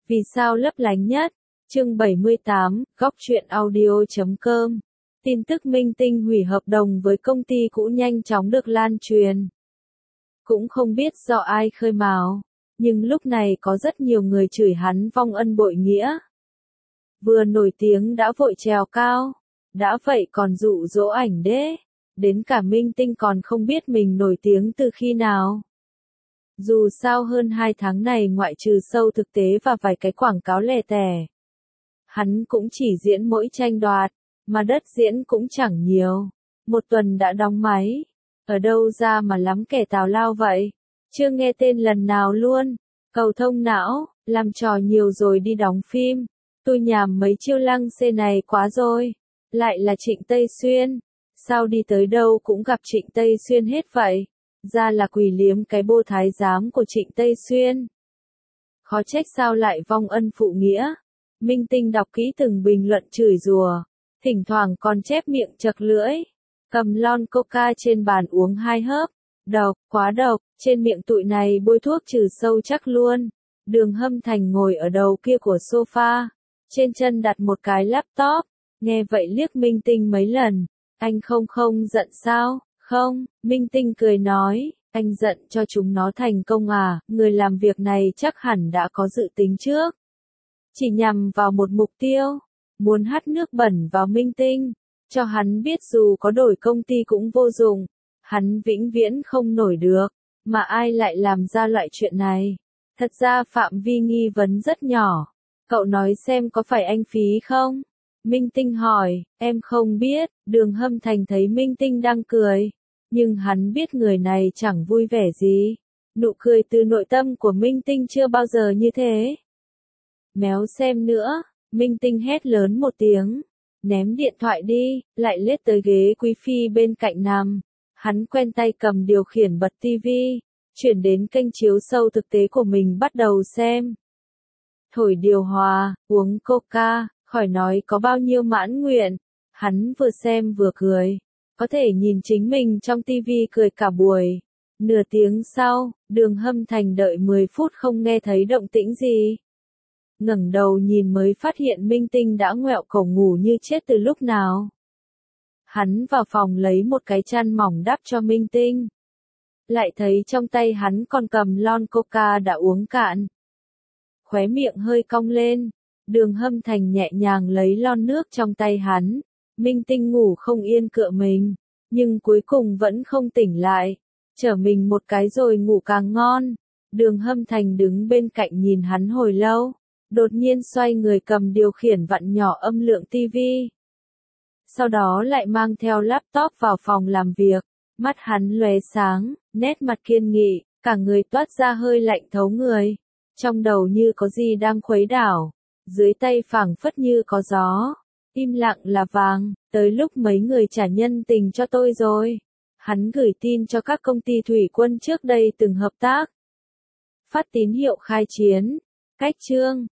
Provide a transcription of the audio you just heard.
Vì sao lấp lánh nhất? Chương 78, góc truyện audio.com. Tin tức Minh Tinh hủy hợp đồng với công ty cũ nhanh chóng được lan truyền. Cũng không biết do ai khơi mào, nhưng lúc này có rất nhiều người chửi hắn vong ân bội nghĩa. Vừa nổi tiếng đã vội trèo cao, đã vậy còn dụ dỗ ảnh đế, đến cả Minh Tinh còn không biết mình nổi tiếng từ khi nào. Dù sao hơn 2 tháng này ngoại trừ show thực tế và vài cái quảng cáo lẻ tẻ, hắn cũng chỉ diễn mỗi tranh đoạt, mà đất diễn cũng chẳng nhiều. Một tuần đã đóng máy, ở đâu ra mà lắm kẻ tào lao vậy? Chưa nghe tên lần nào luôn. Cầu thông não, làm trò nhiều rồi đi đóng phim. Tôi nhàm mấy chiêu lăng xê này quá rồi. Lại là Trịnh Tây Xuyên. Sao đi tới đâu cũng gặp Trịnh Tây Xuyên hết vậy? Ra là quỳ liếm cái bô thái giám của Trịnh Tây Xuyên. Khó trách sao lại vong ân phụ nghĩa. Minh Tinh đọc kỹ từng bình luận chửi rủa, thỉnh thoảng còn chép miệng chật lưỡi. Cầm lon coca trên bàn uống 2 hớp. Độc, quá độc, trên miệng tụi này bôi thuốc trừ sâu chắc luôn. Đường Hâm Thành ngồi ở đầu kia của sofa, trên chân đặt một cái laptop, nghe vậy liếc Minh Tinh mấy lần. Anh không giận sao? Không, Minh Tinh cười nói, anh giận cho chúng nó thành công à, người làm việc này chắc hẳn đã có dự tính trước. Chỉ nhằm vào một mục tiêu, muốn hắt nước bẩn vào Minh Tinh, cho hắn biết dù có đổi công ty cũng vô dụng, hắn vĩnh viễn không nổi được, mà ai lại làm ra loại chuyện này. Thật ra phạm vi nghi vấn rất nhỏ, cậu nói xem có phải anh Phí không? Minh Tinh hỏi, em không biết. Đường Hâm Thành thấy Minh Tinh đang cười, nhưng hắn biết người này chẳng vui vẻ gì. Nụ cười từ nội tâm của Minh Tinh chưa bao giờ như thế. Méo xem nữa, Minh Tinh hét lớn một tiếng, ném điện thoại đi, lại lết tới ghế quý phi bên cạnh nằm. Hắn quen tay cầm điều khiển bật tivi, chuyển đến kênh chiếu sâu thực tế của mình bắt đầu xem. Thổi điều hòa, uống coca, khỏi nói có bao nhiêu mãn nguyện. Hắn vừa xem vừa cười, có thể nhìn chính mình trong tivi cười cả buổi. Nửa tiếng sau, Đường Hâm Thành đợi 10 phút không nghe thấy động tĩnh gì. Ngẩng đầu nhìn mới phát hiện Minh Tinh đã ngoẹo cổ ngủ như chết từ lúc nào. Hắn vào phòng lấy một cái chăn mỏng đắp cho Minh Tinh. Lại thấy trong tay hắn còn cầm lon coca đã uống cạn. Khóe miệng hơi cong lên, Đường Hâm Thành nhẹ nhàng lấy lon nước trong tay hắn. Minh Tinh ngủ không yên cựa mình, nhưng cuối cùng vẫn không tỉnh lại. Chở mình một cái rồi ngủ càng ngon. Đường Hâm Thành đứng bên cạnh nhìn hắn hồi lâu, đột nhiên xoay người cầm điều khiển vặn nhỏ âm lượng tivi. Sau đó lại mang theo laptop vào phòng làm việc, mắt hắn lóe sáng, nét mặt kiên nghị, cả người toát ra hơi lạnh thấu người. Trong đầu như có gì đang khuấy đảo, dưới tay phảng phất như có gió. Im lặng là vàng, tới lúc mấy người trả nhân tình cho tôi rồi. Hắn gửi tin cho các công ty thủy quân trước đây từng hợp tác. Phát tín hiệu khai chiến. Cách chương